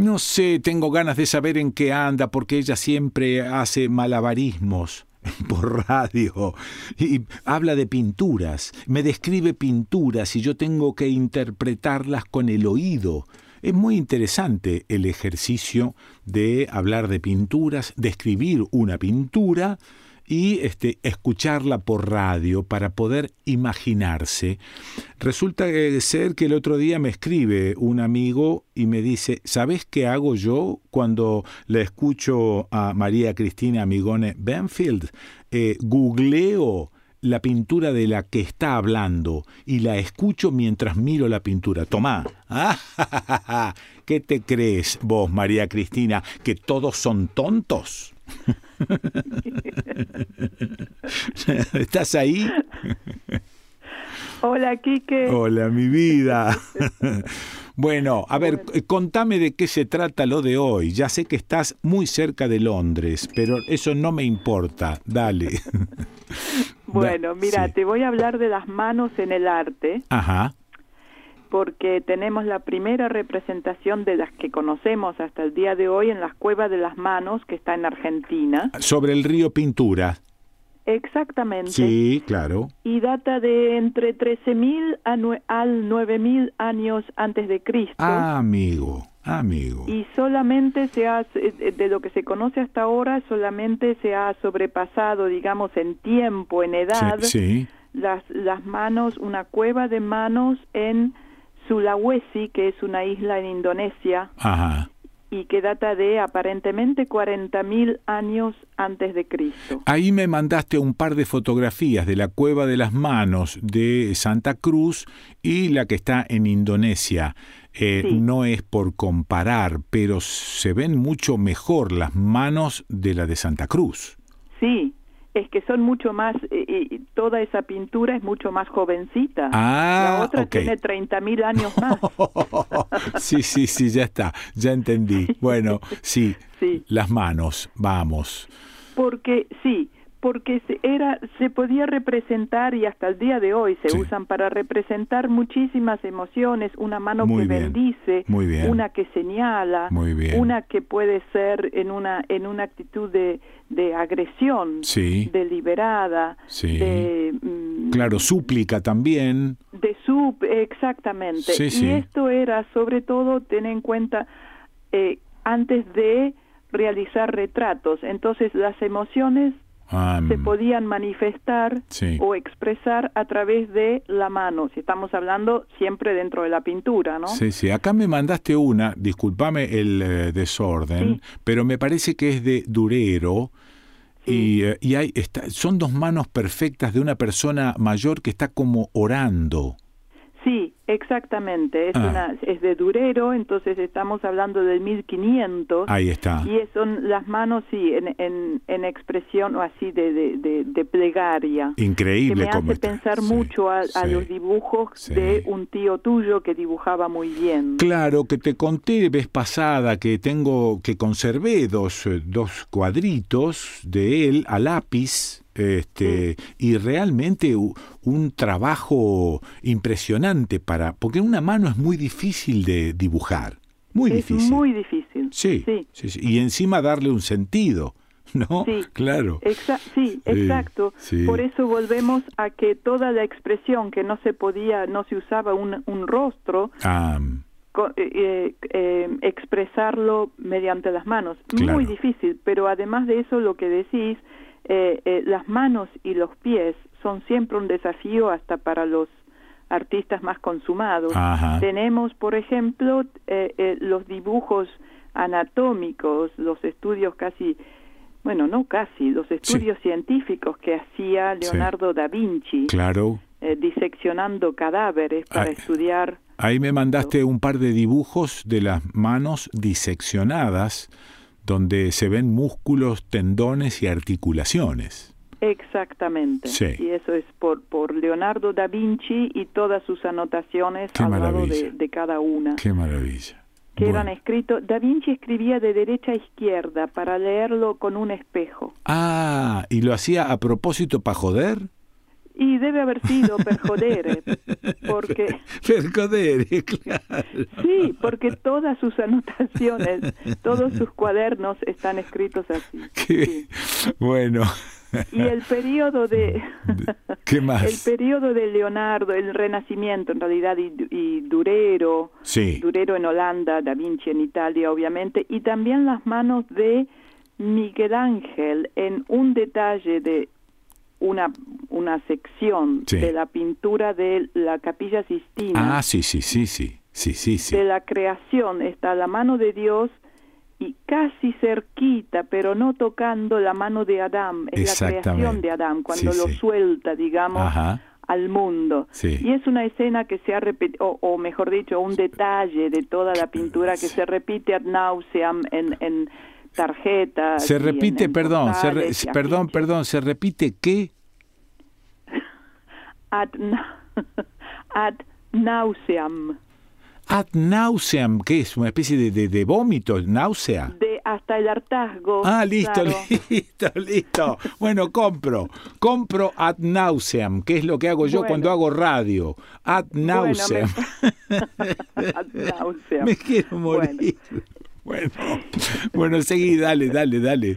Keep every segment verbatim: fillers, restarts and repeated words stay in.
No sé, tengo ganas de saber en qué anda, porque ella siempre hace malabarismos por radio y habla de pinturas, me describe pinturas y yo tengo que interpretarlas con el oído. Es muy interesante el ejercicio de hablar de pinturas, describir una pintura y este, escucharla por radio para poder imaginarse. Resulta ser que el otro día me escribe un amigo y me dice, ¿sabes qué hago yo cuando le escucho a María Cristina Amigone Benfield? Eh, googleo la pintura de la que está hablando y la escucho mientras miro la pintura. Tomá. Ah, ¿qué te crees vos, María Cristina, que todos son tontos? ¿Estás ahí? Hola, Quique. Hola, mi vida. Bueno, a ver, Bueno. contame de qué se trata lo de hoy. Ya sé que estás muy cerca de Londres, pero eso no me importa. Dale. Bueno, mira, sí. te voy a hablar de las manos en el arte. Ajá. Porque tenemos la primera representación de las que conocemos hasta el día de hoy en las Cuevas de las Manos, que está en Argentina. Sobre el río Pintura. Exactamente. Sí, claro. Y data de entre trece mil al nueve mil años antes de Cristo. Ah, amigo, amigo. Y solamente se ha, de lo que se conoce hasta ahora, solamente se ha sobrepasado, digamos, en tiempo, en edad, Sí, sí. Las, las manos, una cueva de manos en Sulawesi, que es una isla en Indonesia. Ajá. Y que data de aparentemente cuarenta mil años antes de Cristo. Ahí me mandaste un par de fotografías de la Cueva de las Manos de Santa Cruz y la que está en Indonesia. Eh, Sí. No es por comparar, pero se ven mucho mejor las manos de la de Santa Cruz. Sí, es que son mucho más, eh, eh, toda esa pintura es mucho más jovencita. Ah, La otra ok. tiene treinta mil años más. Sí, sí, sí, ya está, ya entendí. Bueno, sí, Sí. las manos, vamos. Porque, sí, porque se, era, se podía representar, y hasta el día de hoy se Sí. usan para representar muchísimas emociones, una mano Muy que bien, bendice, muy bien. una que señala, Muy bien. una que puede ser en una, en una actitud de, de agresión, Sí. deliberada, Sí. de... mm, Claro, súplica también. de sub, exactamente. Sí, y sí. esto era, sobre todo, tener en cuenta, eh, antes de realizar retratos. Entonces, las emociones Um, se podían manifestar sí. o expresar a través de la mano, si estamos hablando siempre dentro de la pintura, ¿no? Sí, sí. Acá me mandaste una, discúlpame el eh, desorden, Sí. pero me parece que es de Durero. Sí. Y, eh, y hay, está, son dos manos perfectas de una persona mayor que está como orando. Sí, exactamente. Es Ah. una es de Durero, entonces estamos hablando del mil quinientos. Ahí está. Y es- son las manos, sí, en, en, en expresión o así de, de, de, de plegaria. Increíble Que me cómo hace está. pensar Sí, mucho a, a sí. los dibujos Sí. de un tío tuyo que dibujaba muy bien. Claro, que te conté vez pasada que tengo, que conservé dos, eh, dos cuadritos de él a lápiz, este, y realmente u- un trabajo impresionante para, porque una mano es muy difícil de dibujar, muy es difícil. muy difícil. Sí, Sí. sí, sí, y encima darle un sentido, ¿no? Sí. Claro. Exa- sí, exacto. sí. Por eso volvemos a que toda la expresión que no se podía, no se usaba un, un rostro, Ah, co- eh, eh, expresarlo mediante las manos. Claro. Muy difícil, pero además de eso lo que decís, eh, eh, las manos y los pies son siempre un desafío hasta para los artistas más consumados. Ajá. Tenemos, por ejemplo, eh, eh, los dibujos anatómicos, los estudios casi, bueno, no casi, los estudios científicos que hacía Leonardo da Vinci, claro. eh, diseccionando cadáveres para Ay. estudiar. Ahí me mandaste un par de dibujos de las manos diseccionadas, donde se ven músculos, tendones y articulaciones. Exactamente. Sí. Y eso es por, por Leonardo da Vinci y todas sus anotaciones Qué al lado maravilla. de, de cada una. Qué maravilla. Que Bueno. eran escritos. Da Vinci escribía de derecha a izquierda para leerlo con un espejo. Ah, ¿y lo hacía a propósito para joder? Y debe haber sido per jodere, porque... Per jodere, claro. Sí, porque todas sus anotaciones, todos sus cuadernos están escritos así. Qué sí. Bueno. Y el periodo de... ¿Qué más? El periodo de Leonardo, el Renacimiento en realidad, y, y Durero, sí. Durero en Holanda, Da Vinci en Italia, obviamente, y también las manos de Miguel Ángel en un detalle de una una sección sí. de la pintura de la Capilla Sistina. Ah, sí, sí, sí, sí, sí, sí, sí. De la creación está la mano de Dios y casi cerquita, pero no tocando la mano de Adán, es la creación de Adán, cuando sí, lo sí. suelta, digamos, Ajá. al mundo. Sí. Y es una escena que se ha repetido, o, o mejor dicho, un detalle de toda la pintura que sí. se repite ad nauseam en, en tarjetas. Se repite, en, en perdón, se re, postales, perdón, perdón, se repite ¿qué? Ad, ad nauseam. Ad nauseam, ¿qué es? ¿Una especie de, de, de vómito, náusea? De hasta el hartazgo. Ah, listo, claro. listo, listo. Bueno, compro, compro ad nauseam, que es lo que hago yo bueno. cuando hago radio. Ad nauseam. Bueno, me... ad nauseam. Me quiero morir. Bueno, bueno, bueno, seguí, dale, dale, dale.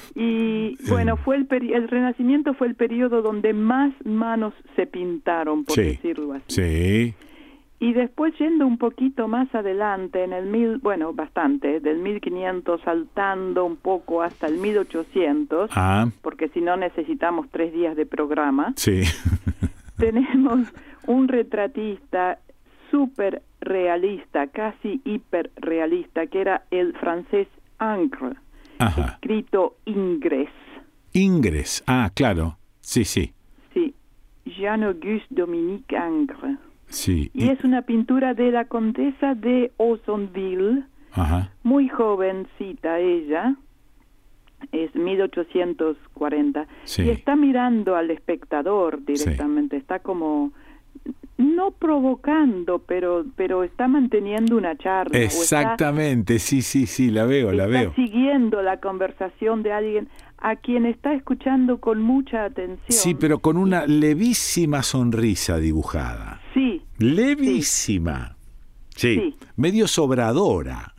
Y bueno, fue el, peri- el Renacimiento fue el periodo donde más manos se pintaron, por sí, decirlo así. Sí. Y después, yendo un poquito más adelante, en el mil, bueno, bastante, del mil quinientos saltando un poco hasta el mil ochocientos, ah. porque si no necesitamos tres días de programa, sí. tenemos un retratista súper realista, casi hiperrealista, que era el francés Ingres, Ajá. escrito Ingres. Ingres, ah, claro, sí, sí. Sí, Jean-Auguste Dominique Ingres. Sí. Y, y es una pintura de la condesa de Aussonville, Ajá. muy jovencita ella, es mil ochocientos cuarenta, sí. y está mirando al espectador directamente, sí. está como, no provocando, pero pero está manteniendo una charla. Exactamente, está, sí, sí, sí, la veo, la veo. Está siguiendo la conversación de alguien a quien está escuchando con mucha atención. Sí, pero con una levísima sonrisa dibujada. Sí. Levísima. Sí. sí. Medio sobradora.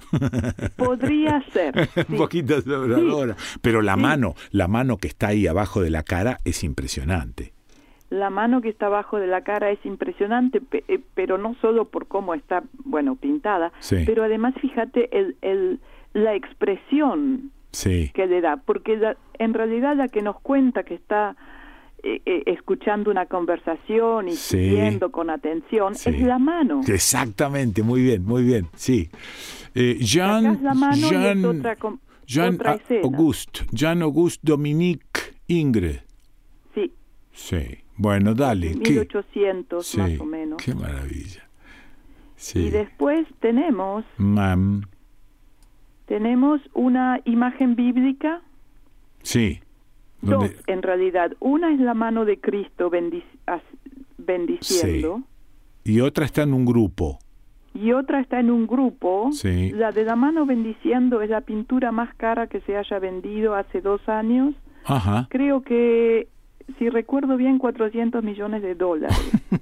Podría ser. Sí. Un poquito sobradora. Sí. Pero la sí. mano, la mano que está ahí abajo de la cara es impresionante. La mano que está abajo de la cara es impresionante, pero no solo por cómo está, bueno, pintada, sí. pero además fíjate el, el, la expresión sí. que le da, porque la, en realidad la que nos cuenta que está eh, eh, escuchando una conversación y sí. siguiendo con atención sí. es la mano. Exactamente, muy bien, muy bien, sí. Eh, Jean, la mano Jean, y es otra, Jean otra escena. Auguste, Jean Auguste Dominique Ingres. Sí. Sí. Bueno, dale. mil ochocientos sí, más o menos. Qué maravilla. Sí. Y después tenemos Mam. tenemos una imagen bíblica. Sí. Dos, ¿Dónde? en realidad. Una es la mano de Cristo bendic- bendiciendo. Sí. Y otra está en un grupo. Y otra está en un grupo. Sí. La de la mano bendiciendo es la pintura más cara que se haya vendido hace dos años. Ajá. Creo que, si recuerdo bien, cuatrocientos millones de dólares.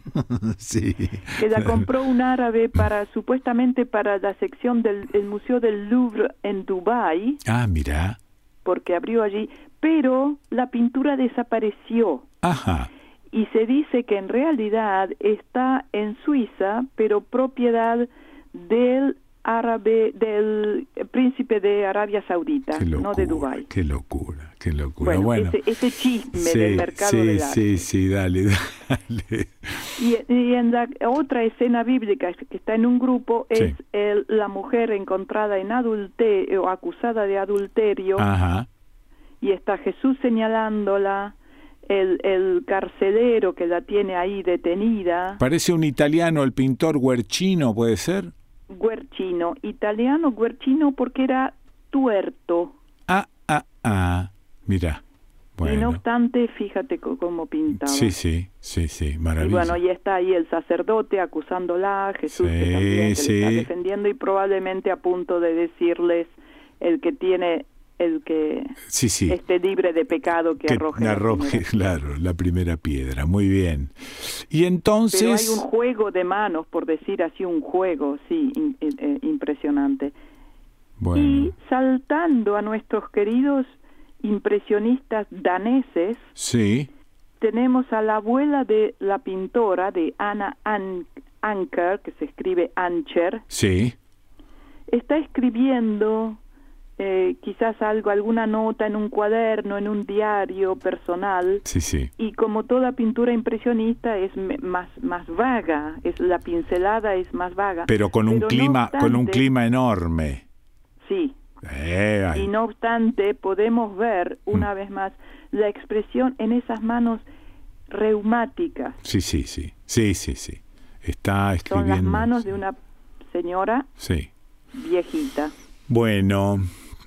Sí. Que la compró un árabe para, supuestamente para la sección del el Museo del Louvre en Dubái. Ah, mira. Porque abrió allí, pero la pintura desapareció. Ajá. Y se dice que en realidad está en Suiza, pero propiedad del árabe, del príncipe de Arabia Saudita, locura, no de Dubái. Qué locura, qué locura. Bueno, bueno ese, ese chisme sí, del mercado sí, del arte. Sí, sí, dale, dale. Y, y en la otra escena bíblica que está en un grupo es sí. el, la mujer encontrada en adulterio, o acusada de adulterio. Ajá. Y está Jesús señalándola, el, el carcelero que la tiene ahí detenida. Parece un italiano, el pintor Guercino, ¿puede ser? Guercino, italiano Guercino porque era tuerto. Ah, ah, ah, mira. Bueno. Y no obstante, fíjate cómo pintaba. Sí, sí, sí, sí, maravilla. Y bueno, y está ahí el sacerdote acusándola, Jesús sí, que también sí. le está defendiendo y probablemente a punto de decirles el que tiene el que sí, sí. esté libre de pecado que, que arroje, arroje la claro, la primera piedra. Muy bien. Y entonces... Pero hay un juego de manos, por decir así, un juego, sí, in, eh, impresionante. Bueno. Y saltando a nuestros queridos impresionistas daneses, sí. tenemos a la abuela de la pintora, de Anna An- Ancher, que se escribe Ancher. Sí. Está escribiendo eh, quizás algo, alguna nota en un cuaderno, en un diario personal. Sí, sí. Y como toda pintura impresionista es me- más más vaga, es la pincelada es más vaga. Pero con un Pero no clima, obstante, con un clima enorme. Sí. Eh, ay. Y no obstante, podemos ver una mm. vez más la expresión en esas manos reumáticas. Sí, sí, sí. Sí, sí, sí. Está escribiendo. Son las manos sí. de una señora sí. viejita. Bueno,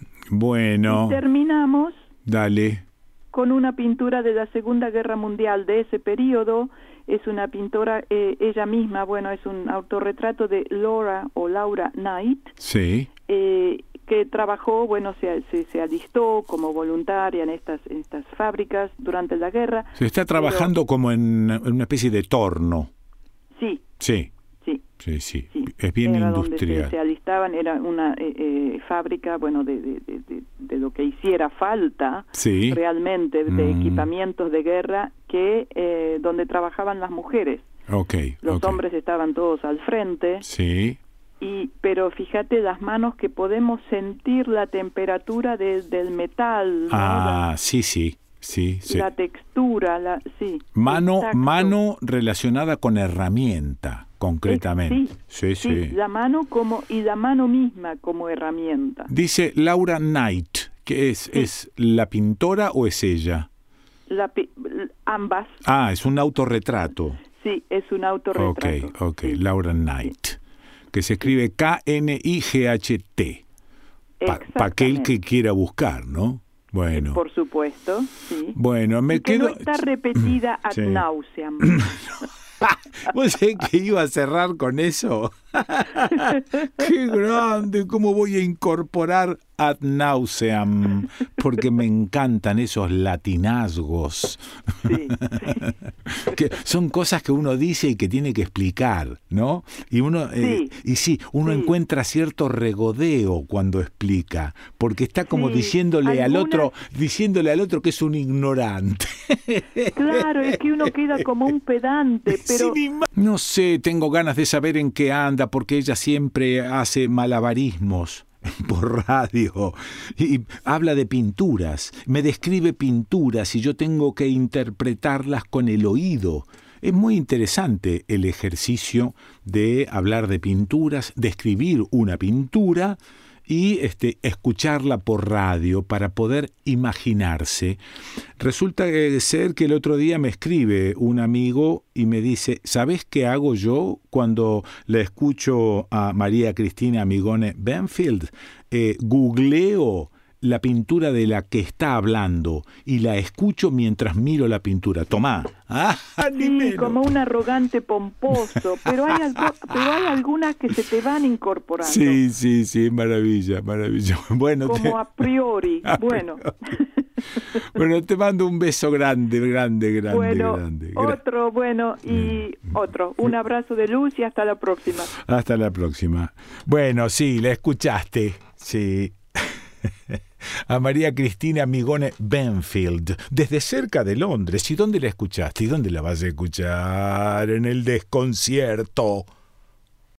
bueno. Y terminamos Dale. con una pintura de la Segunda Guerra Mundial de ese periodo. Es una pintora, eh, ella misma, bueno, es un autorretrato de Laura o Laura Knight. Sí. Eh, que trabajó, bueno, se, se, se alistó como voluntaria en estas, en estas fábricas durante la guerra. Se está trabajando pero, como en, en una especie de torno. Sí. Sí. Sí. Sí, sí. sí. Es bien era industrial. Donde se, se alistaban, era una eh, eh, fábrica, bueno, de, de, de, de, de lo que hiciera falta sí. realmente, de mm. equipamientos de guerra, que eh, donde trabajaban las mujeres. Okay, Los okay. hombres estaban todos al frente. Sí. Y, pero fíjate las manos que podemos sentir la temperatura de, del metal. Ah, ¿no? sí, sí, sí, sí. La textura, la, sí. Mano, mano relacionada con herramienta, concretamente. Sí, sí, sí, sí. La mano como y la mano misma como herramienta. Dice Laura Knight, que es, sí. ¿es la pintora o es ella? La, ambas. Ah, es un autorretrato. Sí, es un autorretrato. Ok, ok, sí. Laura Knight. Sí. Que se escribe K N I G H T. Para pa aquel que quiera buscar, ¿no? Bueno. Por supuesto, sí. Bueno, me y que quedo... no está repetida ad sí. nauseam. ¿Vos sabés que iba a cerrar con eso? ¡Qué grande! ¿Cómo voy a incorporar ad nauseam? Porque me encantan esos latinazgos. Sí, sí. Que son cosas que uno dice y que tiene que explicar, ¿no? Y uno sí, eh, y sí, uno sí. encuentra cierto regodeo cuando explica, porque está como sí. diciéndole ¿Alguna? al otro, diciéndole al otro que es un ignorante. Claro, es que uno queda como un pedante, pero sí, no sé, tengo ganas de saber en qué anda, porque ella siempre hace malabarismos por radio y habla de pinturas, me describe pinturas y yo tengo que interpretarlas con el oído. Es muy interesante el ejercicio de hablar de pinturas, describir una pintura y este, escucharla por radio para poder imaginarse. Resulta ser que el otro día me escribe un amigo y me dice, ¿sabés qué hago yo cuando le escucho a María Cristina Amigone Benfield? Eh, googleo la pintura de la que está hablando y la escucho mientras miro la pintura. Tomá. Ah, sí, como un arrogante pomposo, pero hay, algo, pero hay algunas que se te van incorporando. Sí, sí, sí, maravilla, maravilla. Bueno, como te... a priori, a bueno. Priori. Bueno, te mando un beso grande, grande, grande, bueno, grande. Otro, bueno, y mm. otro. Un abrazo de luz y hasta la próxima. Hasta la próxima. Bueno, sí, la escuchaste, sí. A María Cristina Amigone Benfield, desde cerca de Londres. ¿Y dónde la escuchaste? ¿Y dónde la vas a escuchar? En el desconcierto.